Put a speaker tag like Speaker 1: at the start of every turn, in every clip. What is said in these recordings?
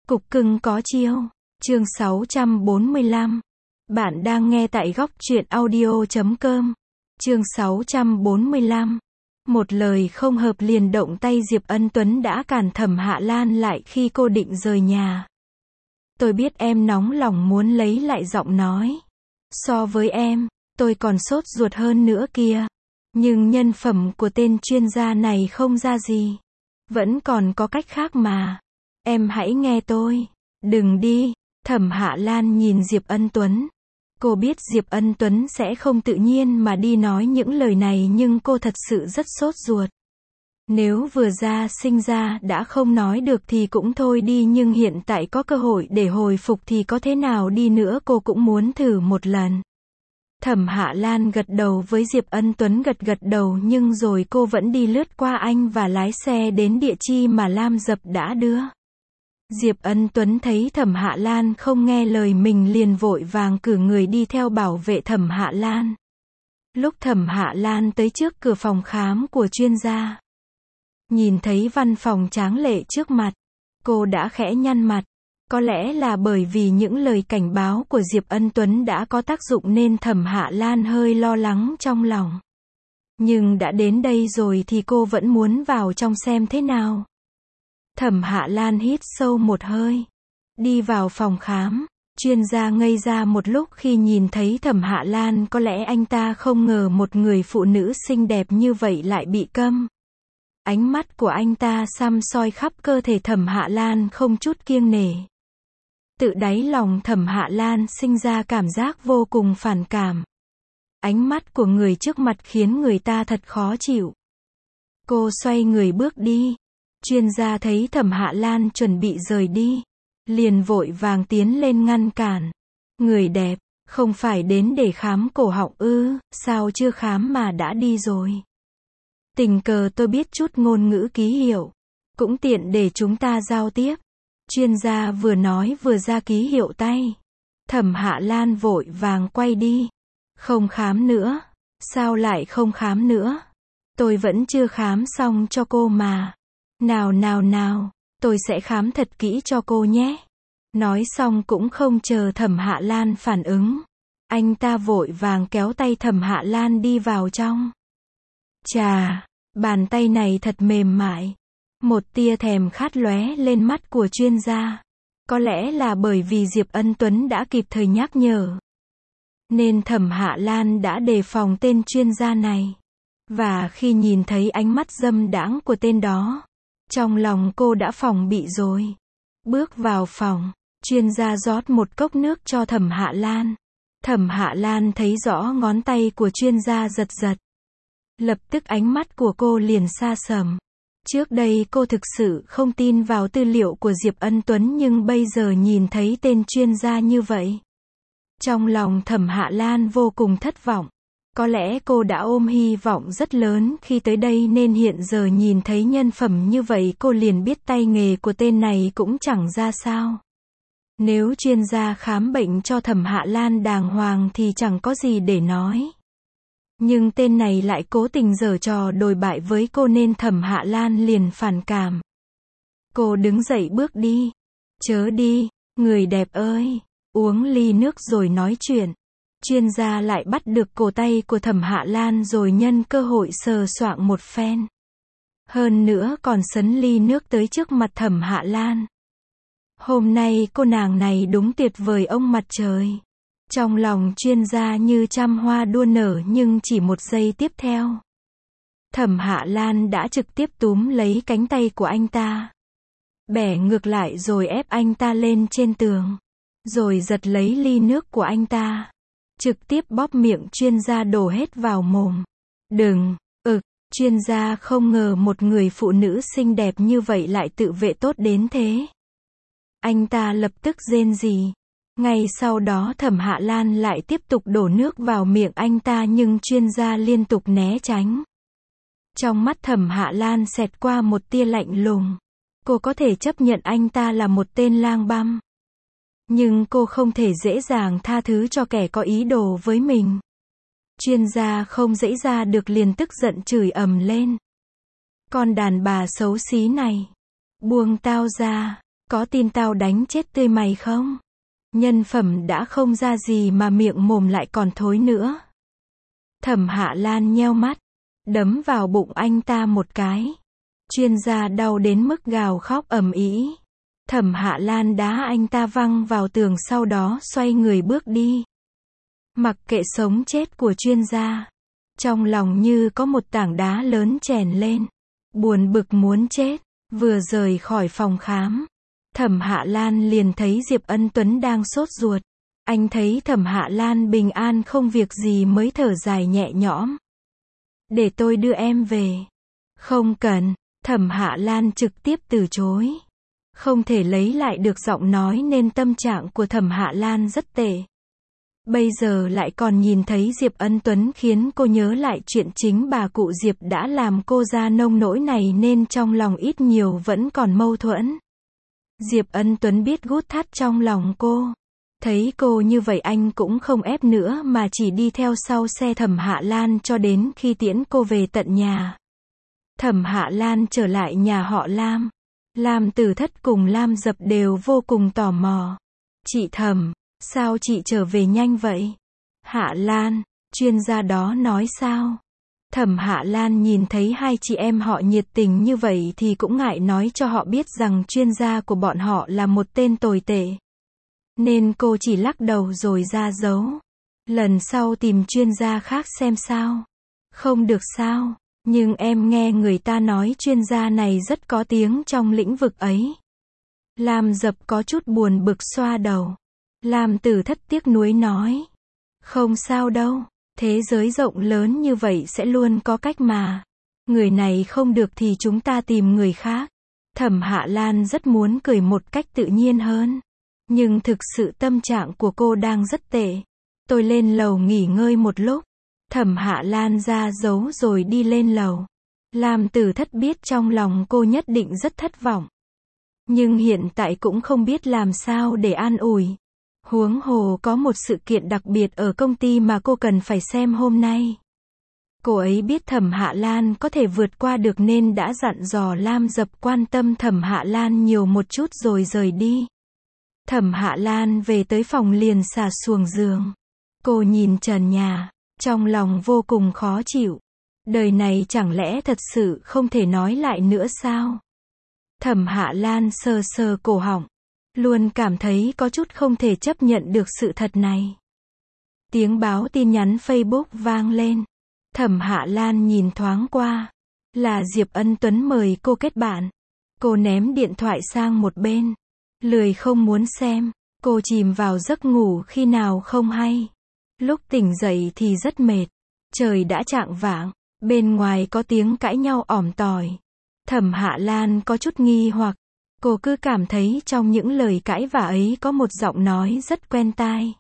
Speaker 1: Cục cưng có chiêu. Chương 645. Bạn đang nghe tại góc truyện audio.com. Chương 645. Một lời không hợp liền động tay Diệp Ân Tuấn đã cản Thẩm Hạ Lan lại khi cô định rời nhà. Tôi biết em nóng lòng muốn lấy lại giọng nói. So với em, tôi còn sốt ruột hơn nữa kìa. Nhưng nhân phẩm của tên chuyên gia này không ra gì. Vẫn còn có cách khác mà. Em hãy nghe tôi. Đừng đi. Thẩm Hạ Lan nhìn Diệp Ân Tuấn. Cô biết Diệp Ân Tuấn sẽ không tự nhiên mà đi nói những lời này nhưng cô thật sự rất sốt ruột. Nếu vừa sinh ra đã không nói được thì cũng thôi đi nhưng hiện tại có cơ hội để hồi phục thì có thế nào đi nữa cô cũng muốn thử một lần. Thẩm Hạ Lan gật đầu với Diệp Ân Tuấn gật đầu nhưng rồi cô vẫn đi lướt qua anh và lái xe đến địa chỉ mà Lam Dập đã đưa. Diệp Ân Tuấn thấy Thẩm Hạ Lan không nghe lời mình liền vội vàng cử người đi theo bảo vệ Thẩm Hạ Lan. Lúc Thẩm Hạ Lan tới trước cửa phòng khám của chuyên gia, nhìn thấy văn phòng tráng lệ trước mặt, cô đã khẽ nhăn mặt. Có lẽ là bởi vì những lời cảnh báo của Diệp Ân Tuấn đã có tác dụng nên Thẩm Hạ Lan hơi lo lắng trong lòng. Nhưng đã đến đây rồi thì cô vẫn muốn vào trong xem thế nào. Thẩm Hạ Lan hít sâu một hơi. Đi vào phòng khám. Chuyên gia ngây ra một lúc khi nhìn thấy Thẩm Hạ Lan, có lẽ anh ta không ngờ một người phụ nữ xinh đẹp như vậy lại bị câm. Ánh mắt của anh ta săm soi khắp cơ thể Thẩm Hạ Lan không chút kiêng nể. Tự đáy lòng Thẩm Hạ Lan sinh ra cảm giác vô cùng phản cảm. Ánh mắt của người trước mặt khiến người ta thật khó chịu. Cô xoay người bước đi. Chuyên gia thấy Thẩm Hạ Lan chuẩn bị rời đi, liền vội vàng tiến lên ngăn cản. Người đẹp, không phải đến để khám cổ họng ư, sao chưa khám mà đã đi rồi. Tình cờ tôi biết chút ngôn ngữ ký hiệu, cũng tiện để chúng ta giao tiếp. Chuyên gia vừa nói vừa ra ký hiệu tay. Thẩm Hạ Lan vội vàng quay đi. Không khám nữa. Sao lại không khám nữa? Tôi vẫn chưa khám xong cho cô mà. Nào, tôi sẽ khám thật kỹ cho cô nhé. Nói xong cũng không chờ Thẩm Hạ Lan phản ứng. Anh ta vội vàng kéo tay Thẩm Hạ Lan đi vào trong. Chà, bàn tay này thật mềm mại. Một tia thèm khát lóe lên mắt của chuyên gia. Có lẽ là bởi vì Diệp Ân Tuấn đã kịp thời nhắc nhở, nên Thẩm Hạ Lan đã đề phòng tên chuyên gia này. Và khi nhìn thấy ánh mắt dâm đãng của tên đó, trong lòng cô đã phòng bị rồi. Bước vào phòng, chuyên gia rót một cốc nước cho Thẩm Hạ Lan. Thẩm Hạ Lan thấy rõ ngón tay của chuyên gia giật. Lập tức ánh mắt của cô liền sa sầm. Trước đây cô thực sự không tin vào tư liệu của Diệp Ân Tuấn nhưng bây giờ nhìn thấy tên chuyên gia như vậy. Trong lòng Thẩm Hạ Lan vô cùng thất vọng. Có lẽ cô đã ôm hy vọng rất lớn khi tới đây nên hiện giờ nhìn thấy nhân phẩm như vậy cô liền biết tay nghề của tên này cũng chẳng ra sao. Nếu chuyên gia khám bệnh cho Thẩm Hạ Lan đàng hoàng thì chẳng có gì để nói. Nhưng tên này lại cố tình giở trò đồi bại với cô nên Thẩm Hạ Lan liền phản cảm. Cô đứng dậy bước đi. Chớ đi, người đẹp ơi, uống ly nước rồi nói chuyện. Chuyên gia lại bắt được cổ tay của Thẩm Hạ Lan rồi nhân cơ hội sờ soạng một phen. Hơn nữa còn sấn ly nước tới trước mặt Thẩm Hạ Lan. Hôm nay cô nàng này đúng tuyệt vời ông mặt trời. Trong lòng chuyên gia như trăm hoa đua nở nhưng chỉ một giây tiếp theo, Thẩm Hạ Lan đã trực tiếp túm lấy cánh tay của anh ta, bẻ ngược lại rồi ép anh ta lên trên tường, rồi giật lấy ly nước của anh ta, trực tiếp bóp miệng chuyên gia đổ hết vào mồm. Đừng, chuyên gia không ngờ một người phụ nữ xinh đẹp như vậy lại tự vệ tốt đến thế. Anh ta lập tức rên rỉ. Ngay sau đó Thẩm Hạ Lan lại tiếp tục đổ nước vào miệng anh ta nhưng chuyên gia liên tục né tránh. Trong mắt Thẩm Hạ Lan xẹt qua một tia lạnh lùng. Cô có thể chấp nhận anh ta là một tên lang băm, nhưng cô không thể dễ dàng tha thứ cho kẻ có ý đồ với mình. Chuyên gia không dãy ra được liền tức giận chửi ầm lên. Con đàn bà xấu xí này, buông tao ra. Có tin tao đánh chết tươi mày không? Nhân phẩm đã không ra gì mà miệng mồm lại còn thối nữa. Thẩm Hạ Lan nheo mắt, đấm vào bụng anh ta một cái. Chuyên gia đau đến mức gào khóc ầm ĩ. Thẩm Hạ Lan đá anh ta văng vào tường, sau đó xoay người bước đi. Mặc kệ sống chết của chuyên gia, trong lòng như có một tảng đá lớn chèn lên. Buồn bực muốn chết. Vừa rời khỏi phòng khám, Thẩm Hạ Lan liền thấy Diệp Ân Tuấn đang sốt ruột. Anh thấy Thẩm Hạ Lan bình an không việc gì mới thở dài nhẹ nhõm. Để tôi đưa em về. Không cần, Thẩm Hạ Lan trực tiếp từ chối. Không thể lấy lại được giọng nói nên tâm trạng của Thẩm Hạ Lan rất tệ. Bây giờ lại còn nhìn thấy Diệp Ân Tuấn khiến cô nhớ lại chuyện chính bà cụ Diệp đã làm cô ra nông nỗi này nên trong lòng ít nhiều vẫn còn mâu thuẫn. Diệp Ân Tuấn biết gút thắt trong lòng cô. Thấy cô như vậy anh cũng không ép nữa mà chỉ đi theo sau xe Thẩm Hạ Lan cho đến khi tiễn cô về tận nhà. Thẩm Hạ Lan trở lại nhà họ Lam. Lam Tử Thất cùng Lam Dập đều vô cùng tò mò. Chị Thẩm, sao chị trở về nhanh vậy? Hạ Lan, chuyên gia đó nói sao? Thẩm Hạ Lan nhìn thấy hai chị em họ nhiệt tình như vậy thì cũng ngại nói cho họ biết rằng chuyên gia của bọn họ là một tên tồi tệ. Nên cô chỉ lắc đầu rồi ra dấu. Lần sau tìm chuyên gia khác xem sao. Không được sao, nhưng em nghe người ta nói chuyên gia này rất có tiếng trong lĩnh vực ấy. Lam Dập có chút buồn bực xoa đầu. Lam Tử Thất tiếc nuối nói. Không sao đâu, thế giới rộng lớn như vậy sẽ luôn có cách mà. Người này không được thì chúng ta tìm người khác. Thẩm Hạ Lan rất muốn cười một cách tự nhiên hơn. Nhưng thực sự tâm trạng của cô đang rất tệ. Tôi lên lầu nghỉ ngơi một lúc. Thẩm Hạ Lan ra dấu rồi đi lên lầu. Lam Tử Thất biết trong lòng cô nhất định rất thất vọng. Nhưng hiện tại cũng không biết làm sao để an ủi. Huống hồ có một sự kiện đặc biệt ở công ty mà cô cần phải xem hôm nay. Cô ấy biết Thẩm Hạ Lan có thể vượt qua được nên đã dặn dò Lam Dập quan tâm Thẩm Hạ Lan nhiều một chút rồi rời đi. Thẩm Hạ Lan về tới phòng liền xà xuồng giường. Cô nhìn trần nhà, trong lòng vô cùng khó chịu. Đời này chẳng lẽ thật sự không thể nói lại nữa sao? Thẩm Hạ Lan sờ sờ cổ họng. Luôn cảm thấy có chút không thể chấp nhận được sự thật này. Tiếng báo tin nhắn Facebook vang lên. Thẩm Hạ Lan nhìn thoáng qua. Là Diệp Ân Tuấn mời cô kết bạn. Cô ném điện thoại sang một bên. Lười không muốn xem. Cô chìm vào giấc ngủ khi nào không hay. Lúc tỉnh dậy thì rất mệt. Trời đã chạng vạng. Bên ngoài có tiếng cãi nhau ỏm tỏi. Thẩm Hạ Lan có chút nghi hoặc. Cô cứ cảm thấy trong những lời cãi vã ấy có một giọng nói rất quen tai.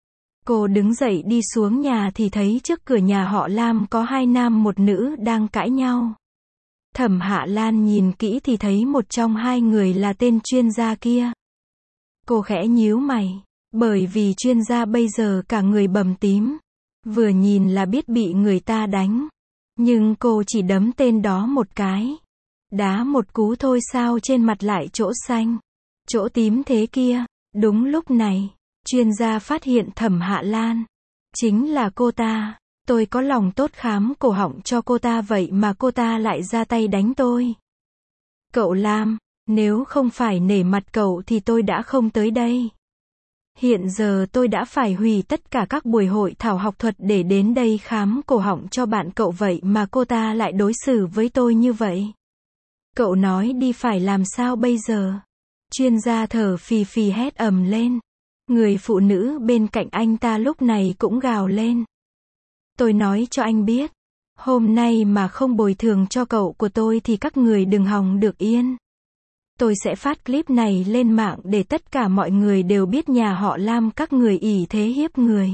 Speaker 1: Cô đứng dậy đi xuống nhà thì thấy trước cửa nhà họ Lam có hai nam một nữ đang cãi nhau. Thẩm Hạ Lan nhìn kỹ thì thấy một trong hai người là tên chuyên gia kia. Cô khẽ nhíu mày, bởi vì chuyên gia bây giờ cả người bầm tím. Vừa nhìn là biết bị người ta đánh. Nhưng cô chỉ đấm tên đó một cái. Đá một cú thôi sao trên mặt lại chỗ xanh, chỗ tím thế kia. Đúng lúc này, chuyên gia phát hiện Thẩm Hạ Lan. Chính là cô ta. Tôi có lòng tốt khám cổ họng cho cô ta vậy mà cô ta lại ra tay đánh tôi. Cậu Lam, nếu không phải nể mặt cậu thì tôi đã không tới đây. Hiện giờ tôi đã phải hủy tất cả các buổi hội thảo học thuật để đến đây khám cổ họng cho bạn cậu vậy mà cô ta lại đối xử với tôi như vậy. Cậu nói đi phải làm sao bây giờ? Chuyên gia thở phì phì hét ầm lên. Người phụ nữ bên cạnh anh ta lúc này cũng gào lên. Tôi nói cho anh biết. Hôm nay mà không bồi thường cho cậu của tôi thì các người đừng hòng được yên. Tôi sẽ phát clip này lên mạng để tất cả mọi người đều biết nhà họ Lam các người ỷ thế hiếp người.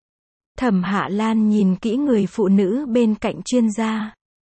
Speaker 1: Thẩm Hạ Lan nhìn kỹ người phụ nữ bên cạnh chuyên gia.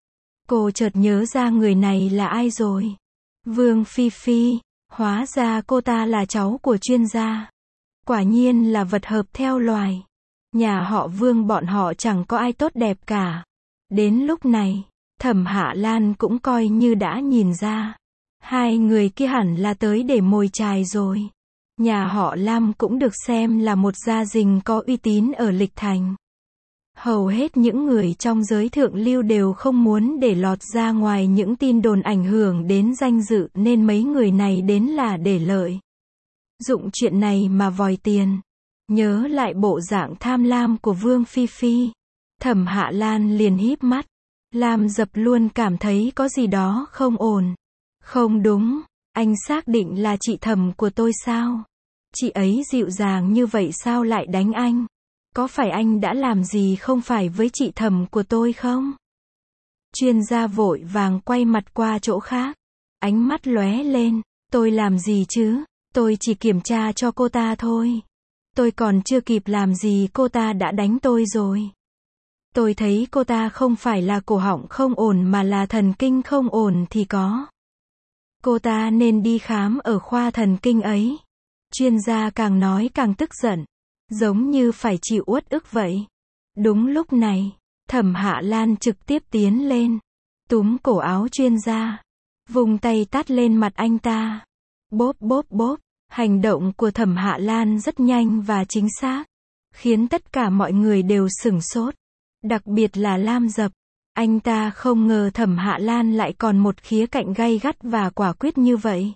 Speaker 1: Cô chợt nhớ ra người này là ai rồi. Vương Phi Phi, hóa ra cô ta là cháu của chuyên gia. Quả nhiên là vật hợp theo loài. Nhà họ Vương bọn họ chẳng có ai tốt đẹp cả. Đến lúc này, Thẩm Hạ Lan cũng coi như đã nhìn ra. Hai người kia hẳn là tới để mồi chài rồi. Nhà họ Lam cũng được xem là một gia đình có uy tín ở Lịch Thành. Hầu hết những người trong giới thượng lưu đều không muốn để lọt ra ngoài những tin đồn ảnh hưởng đến danh dự nên mấy người này đến là để lợi dụng chuyện này mà vòi tiền. Nhớ lại bộ dạng tham lam của Vương Phi Phi, Thẩm Hạ Lan liền híp mắt. Lam Dập luôn cảm thấy có gì đó không ổn. Không đúng, anh xác định là chị Thẩm của tôi sao? Chị ấy dịu dàng như vậy sao lại đánh anh? Có phải anh đã làm gì không phải với chị Thẩm của tôi không? Chuyên gia vội vàng quay mặt qua chỗ khác. Ánh mắt lóe lên. Tôi làm gì chứ? Tôi chỉ kiểm tra cho cô ta thôi. Tôi còn chưa kịp làm gì cô ta đã đánh tôi rồi. Tôi thấy cô ta không phải là cổ họng không ổn mà là thần kinh không ổn thì có. Cô ta nên đi khám ở khoa thần kinh ấy. Chuyên gia càng nói càng tức giận. Giống như phải chịu uất ức vậy. Đúng lúc này, Thẩm Hạ Lan trực tiếp tiến lên. Túm cổ áo chuyên gia. Vùng tay tát lên mặt anh ta. Bóp bóp bóp. Hành động của Thẩm Hạ Lan rất nhanh và chính xác. Khiến tất cả mọi người đều sửng sốt. Đặc biệt là Lam Dập. Anh ta không ngờ Thẩm Hạ Lan lại còn một khía cạnh gay gắt và quả quyết như vậy.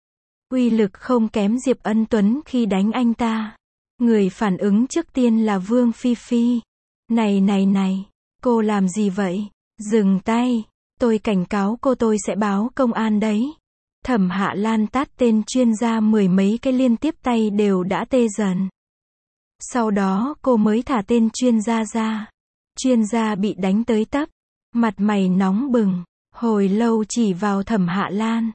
Speaker 1: Uy lực không kém Diệp Ân Tuấn khi đánh anh ta. Người phản ứng trước tiên là Vương Phi Phi. Này, cô làm gì vậy? Dừng tay. Tôi cảnh cáo cô tôi sẽ báo công an đấy. Thẩm Hạ Lan tát tên chuyên gia 10 mấy cái liên tiếp tay đều đã tê dần. Sau đó cô mới thả tên chuyên gia ra. Chuyên gia bị đánh tới tấp. Mặt mày nóng bừng. Hồi lâu chỉ vào Thẩm Hạ Lan.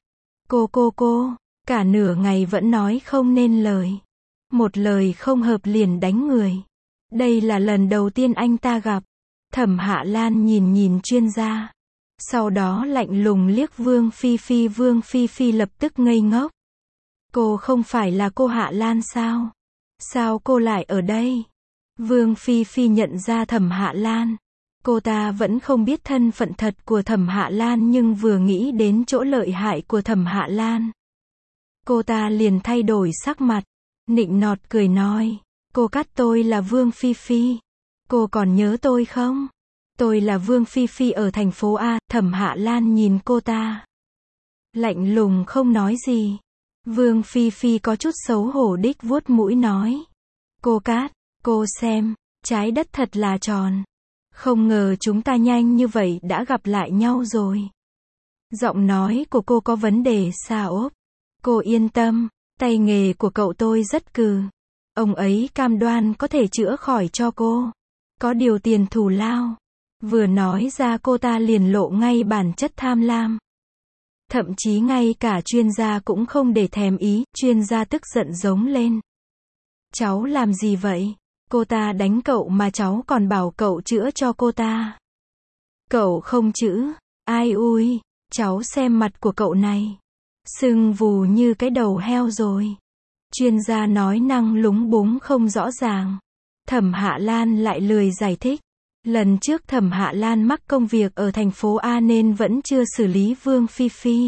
Speaker 1: Cô. Cả nửa ngày vẫn nói không nên lời. Một lời không hợp liền đánh người. Đây là lần đầu tiên anh ta gặp. Thẩm Hạ Lan nhìn chuyên gia. Sau đó lạnh lùng liếc Vương Phi Phi. Vương Phi Phi lập tức ngây ngốc. Cô không phải là cô Hạ Lan sao? Sao cô lại ở đây? Vương Phi Phi nhận ra Thẩm Hạ Lan. Cô ta vẫn không biết thân phận thật của Thẩm Hạ Lan nhưng vừa nghĩ đến chỗ lợi hại của Thẩm Hạ Lan. Cô ta liền thay đổi sắc mặt. Nịnh nọt cười nói. Cô cắt tôi là Vương Phi Phi. Cô còn nhớ tôi không? Tôi là Vương Phi Phi ở thành phố A. Thẩm Hạ Lan nhìn cô ta. Lạnh lùng không nói gì. Vương Phi Phi có chút xấu hổ đích vuốt mũi nói. Cô Cát, cô xem, trái đất thật là tròn. Không ngờ chúng ta nhanh như vậy đã gặp lại nhau rồi. Giọng nói của cô có vấn đề xa ốp. Cô yên tâm, tay nghề của cậu tôi rất cừ. Ông ấy cam đoan có thể chữa khỏi cho cô. Có điều tiền thù lao. Vừa nói ra cô ta liền lộ ngay bản chất tham lam. Thậm chí ngay cả chuyên gia cũng không để thèm ý. Chuyên gia tức giận giống lên. Cháu làm gì vậy? Cô ta đánh cậu mà cháu còn bảo cậu chữa cho cô ta. Cậu không chữa. Ai ui, cháu xem mặt của cậu này. Sưng vù như cái đầu heo rồi. Chuyên gia nói năng lúng búng không rõ ràng. Thẩm Hạ Lan lại lười giải thích. Lần trước Thẩm Hạ Lan mắc công việc ở thành phố A nên vẫn chưa xử lý Vương Phi Phi.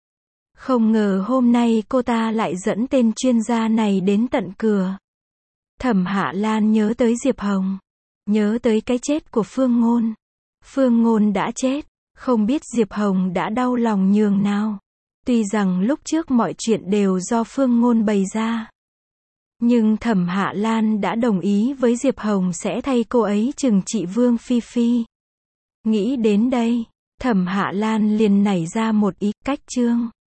Speaker 1: Không ngờ hôm nay cô ta lại dẫn tên chuyên gia này đến tận cửa. Thẩm Hạ Lan nhớ tới Diệp Hồng. Nhớ tới cái chết của Phương Ngôn. Phương Ngôn đã chết. Không biết Diệp Hồng đã đau lòng nhường nào. Tuy rằng lúc trước mọi chuyện đều do Phương Ngôn bày ra. Nhưng Thẩm Hạ Lan đã đồng ý với Diệp Hồng sẽ thay cô ấy trừng trị Vương Phi Phi. Nghĩ đến đây, Thẩm Hạ Lan liền nảy ra một ý cách chương.